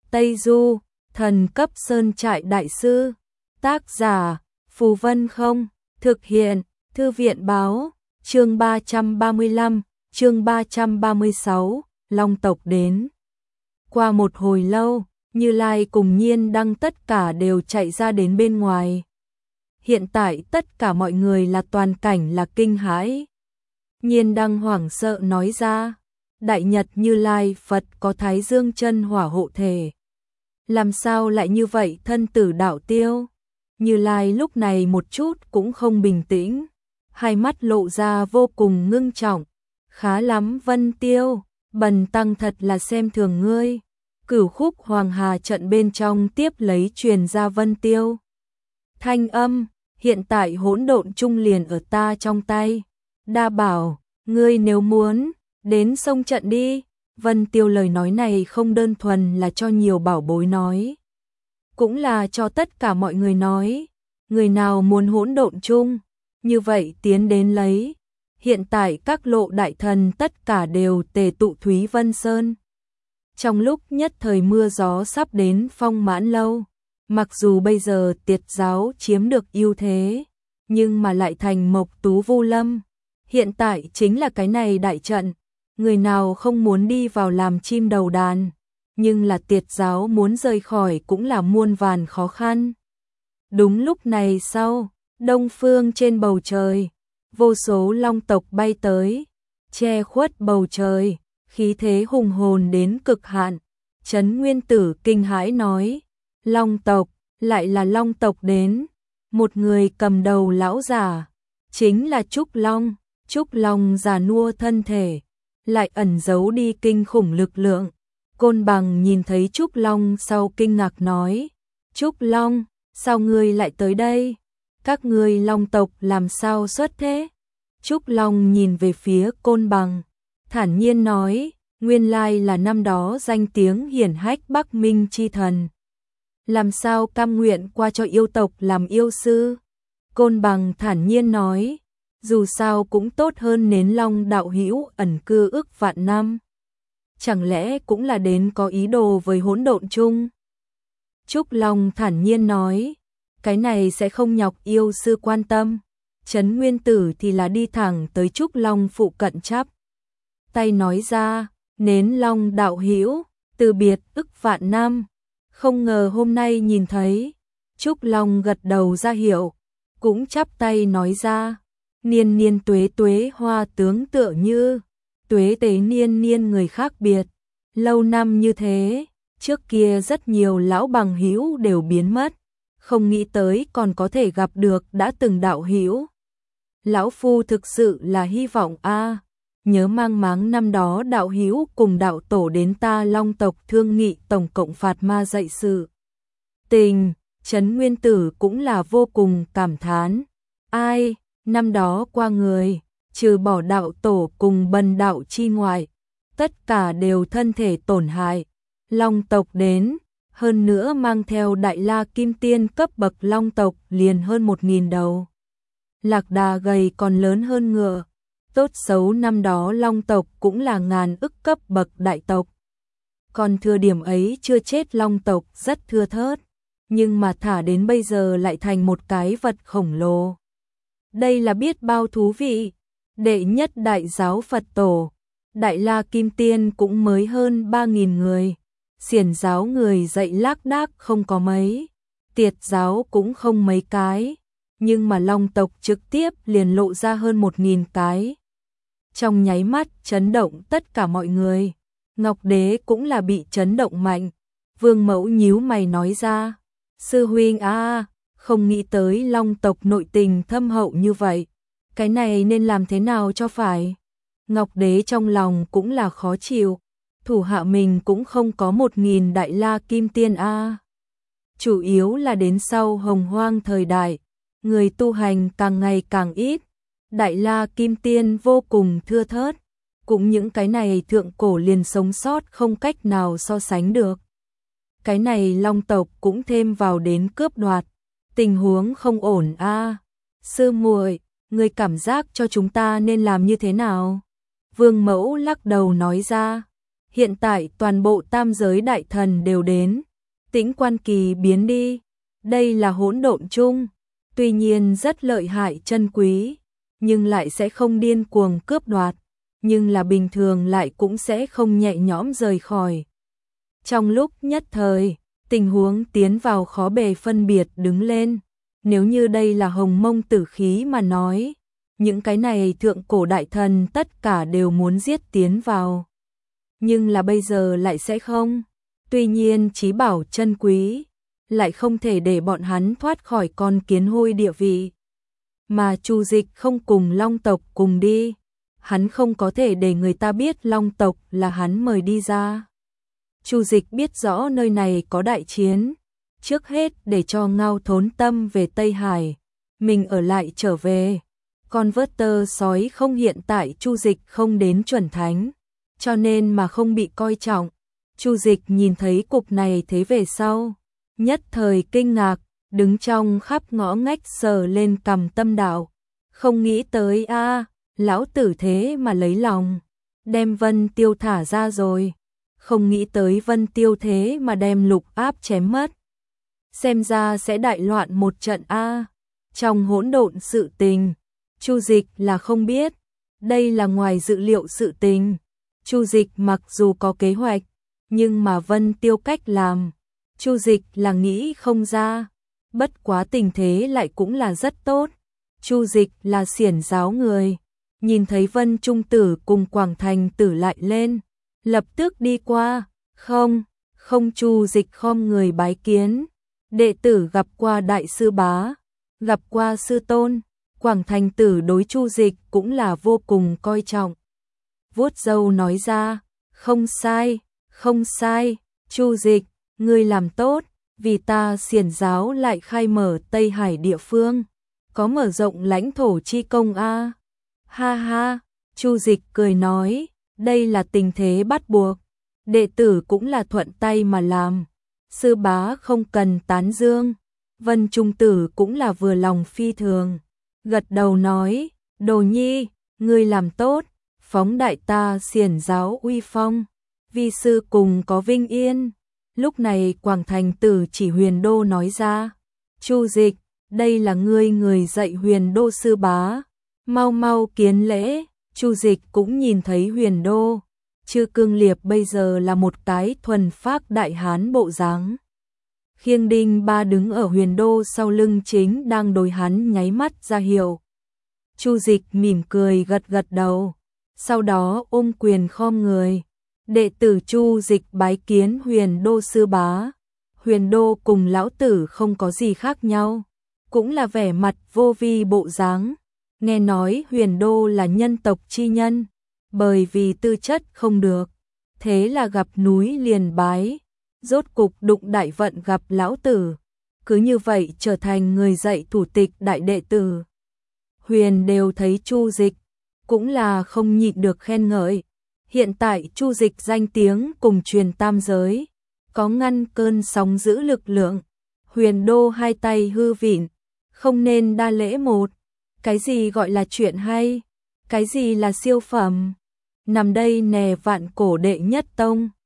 Tây Du, thần cấp sơn trại đại sư. Tác giả, Phù Vân Không. Thực hiện, Thư viện báo. Chương 335, chương 336, Long tộc đến. Qua một hồi lâu, Như Lai cùng Nhiên Đăng tất cả đều chạy ra đến bên ngoài. Hiện tại tất cả mọi người là toàn cảnh là kinh hãi. Nhiên Đăng hoảng sợ nói ra, Đại Nhật Như Lai Phật có Thái Dương chân hỏa hộ thể. Làm sao lại như vậy thân tử đạo tiêu? Như Lai lúc này một chút cũng không bình tĩnh, hai mắt lộ ra vô cùng ngưng trọng. Khá lắm Vân Tiêu, bần tăng thật là xem thường ngươi. Cửu khúc Hoàng Hà trận bên trong tiếp lấy truyền ra Vân Tiêu thanh âm, hiện tại hỗn độn trung liền ở ta trong tay. Đa bảo, ngươi nếu muốn, đến sông trận đi. Vân Tiêu lời nói này không đơn thuần là cho nhiều bảo bối nói, cũng là cho tất cả mọi người nói. Người nào muốn hỗn độn chung, như vậy tiến đến lấy. Hiện tại các lộ đại thần tất cả đều tề tụ Thúy Vân Sơn. Trong lúc nhất thời mưa gió sắp đến Phong Mãn Lâu, mặc dù bây giờ Tiệt giáo chiếm được ưu thế, nhưng mà lại thành Mộc Tú Vu Lâm. Hiện tại chính là cái này đại trận, người nào không muốn đi vào làm chim đầu đàn, nhưng là Tiệt giáo muốn rời khỏi cũng là muôn vàn khó khăn. Đúng lúc này sau, đông phương trên bầu trời, vô số long tộc bay tới, che khuất bầu trời, khí thế hùng hồn đến cực hạn. Trấn Nguyên Tử kinh hãi nói, long tộc, lại là long tộc đến. Một người cầm đầu lão giả, chính là Trúc Long. Trúc Long già nua thân thể, lại ẩn giấu đi kinh khủng lực lượng. Côn Bằng nhìn thấy Trúc Long sau kinh ngạc nói, Trúc Long, sao ngươi lại tới đây? Các ngươi long tộc làm sao xuất thế? Trúc Long nhìn về phía Côn Bằng, thản nhiên nói, nguyên lai là năm đó danh tiếng hiển hách Bắc Minh chi thần. Làm sao cam nguyện qua cho yêu tộc làm yêu sư? Côn Bằng thản nhiên nói, dù sao cũng tốt hơn nến long đạo hữu ẩn cư ức vạn năm. Chẳng lẽ cũng là đến có ý đồ với hỗn độn chung? Trúc Long thản nhiên nói, cái này sẽ không nhọc yêu sư quan tâm. Trấn Nguyên Tử thì là đi thẳng tới Trúc Long phụ cận chắp tay nói ra, nến long đạo hữu, từ biệt ức vạn năm, không ngờ hôm nay nhìn thấy. Trúc Long gật đầu ra hiệu, cũng chắp tay nói ra, niên niên tuế tuế hoa tướng tựa như, tuế tế niên niên người khác biệt. Lâu năm như thế, trước kia rất nhiều lão bằng hữu đều biến mất, không nghĩ tới còn có thể gặp được đã từng đạo hữu. Lão phu thực sự là hy vọng a, nhớ mang máng năm đó đạo hữu cùng đạo tổ đến ta long tộc thương nghị tổng cộng phạt ma dạy sự tình. Trấn Nguyên Tử cũng là vô cùng cảm thán, ai, năm đó qua người, trừ bỏ đạo tổ cùng bần đạo chi ngoại, tất cả đều thân thể tổn hại. Long tộc đến, hơn nữa mang theo Đại La Kim Tiên cấp bậc long tộc liền hơn 1000 đầu. Lạc đà gầy còn lớn hơn ngựa. Tốt xấu năm đó long tộc cũng là ngàn ức cấp bậc đại tộc. Còn thừa điểm ấy chưa chết long tộc rất thưa thớt, nhưng mà thả đến bây giờ lại thành một cái vật khổng lồ. Đây là biết bao thú vị. Đệ nhất đại giáo Phật tổ, Đại La Kim Tiên cũng mới hơn 3000 người. Xiển giáo người dạy lác đác không có mấy, Tiệt giáo cũng không mấy cái, nhưng mà long tộc trực tiếp liền lộ ra hơn 1000 cái. Trong nháy mắt chấn động tất cả mọi người. Ngọc Đế cũng là bị chấn động mạnh. Vương Mẫu nhíu mày nói ra, sư huynh không nghĩ tới long tộc nội tình thâm hậu như vậy, cái này nên làm thế nào cho phải? Ngọc Đế trong lòng cũng là khó chịu, thủ hạ mình cũng không có 1000 Đại La Kim Tiên chủ yếu là đến sau Hồng Hoang thời đại, người tu hành càng ngày càng ít, Đại La Kim Tiên vô cùng thưa thớt, cũng những cái này thượng cổ liền sống sót không cách nào so sánh được. Cái này long tộc cũng thêm vào đến cướp đoạt, tình huống không ổn Sư muội, người cảm giác cho chúng ta nên làm như thế nào? Vương Mẫu lắc đầu nói ra, Hiện tại toàn bộ tam giới đại thần đều đến, Tĩnh Quan Kỳ biến đi, đây là hỗn độn chung, tuy nhiên rất lợi hại chân quý, nhưng lại sẽ không điên cuồng cướp đoạt, nhưng là bình thường lại cũng sẽ không nhẹ nhõm rời khỏi. Trong lúc nhất thời, tình huống tiến vào khó bề phân biệt đứng lên, nếu như đây là hồng mông tử khí mà nói, những cái này thượng cổ đại thần tất cả đều muốn giết tiến vào. Nhưng là bây giờ lại sẽ không, tuy nhiên chí bảo chân quý, lại không thể để bọn hắn thoát khỏi con kiến hôi địa vị. Mà Chu Dịch không cùng Long tộc cùng đi, hắn không có thể để người ta biết Long tộc là hắn mời đi ra. Chu Dịch biết rõ nơi này có đại chiến, trước hết để cho Ngao Thốn Tâm về Tây Hải, mình ở lại trở về. Con vớt tơ sói không hiện tại Chu Dịch không đến chuẩn thánh, cho nên mà không bị coi trọng. Chu Dịch nhìn thấy cục này thế về sau, nhất thời kinh ngạc, đứng trong khắp ngõ ngách sờ lên cằm Tâm Đạo, không nghĩ tới a, lão tử thế mà lấy lòng, đem Vân Tiêu thả ra rồi, không nghĩ tới Vân Tiêu thế mà đem Lục Áp chém mất. Xem ra sẽ đại loạn một trận a. Trong hỗn độn sự tình, Chu Dịch là không biết, đây là ngoài dự liệu sự tình. Chu Dịch mặc dù có kế hoạch, nhưng mà Vân Tiêu cách làm, Chu Dịch là nghĩ không ra, bất quá tình thế lại cũng là rất tốt. Chu Dịch là xiển giáo người, nhìn thấy Vân Trung Tử cùng Quảng Thành Tử lại lên, lập tức đi qua, không Chu Dịch khom người bái kiến, đệ tử gặp qua đại sư bá, gặp qua sư tôn. Quảng Thành Tử đối Chu Dịch cũng là vô cùng coi trọng. Vuốt râu nói ra, không sai, Chu Dịch, ngươi làm tốt, vì ta xiển giáo lại khai mở Tây Hải địa phương, có mở rộng lãnh thổ chi công a. Ha ha, Chu Dịch cười nói, đây là tình thế bắt buộc, đệ tử cũng là thuận tay mà làm, sư bá không cần tán dương. Vân Trung Tử cũng là vừa lòng phi thường, gật đầu nói, Đồ Nhi, ngươi làm tốt, phóng đại ta xiển giáo uy phong, vi sư cùng có vinh yên. Lúc này Quảng Thành Tử chỉ Huyền Đô nói ra, Chu Dịch, đây là người dạy Huyền Đô sư bá, mau kiến lễ. Chu Dịch cũng nhìn thấy Huyền Đô, Chư Cương Liệp bây giờ là một cái thuần phác đại hán bộ dáng. Khiêng Đinh Ba đứng ở Huyền Đô sau lưng chính đang đối hắn nháy mắt ra hiệu. Chu Dịch mỉm cười gật đầu, sau đó ôm quyền khom người. Đệ tử Chu Dịch bái kiến Huyền Đô sư bá. Huyền Đô cùng lão tử không có gì khác nhau, cũng là vẻ mặt vô vi bộ dáng. Nghe nói Huyền Đô là nhân tộc chi nhân, bởi vì tư chất không được, thế là gặp núi liền bái, rốt cục đụng đại vận gặp lão tử, cứ như vậy trở thành người dạy thủ tịch đại đệ tử. Huyền đều thấy Chu Dịch, cũng là không nhịn được khen ngợi. Hiện tại Chu Dịch danh tiếng cùng truyền tam giới, có ngăn cơn sóng dữ lực lượng. Huyền Đô hai tay hư vịn, không nên đa lễ một. Cái gì gọi là chuyện hay? Cái gì là siêu phẩm? Nằm đây nè vạn cổ đệ nhất tông,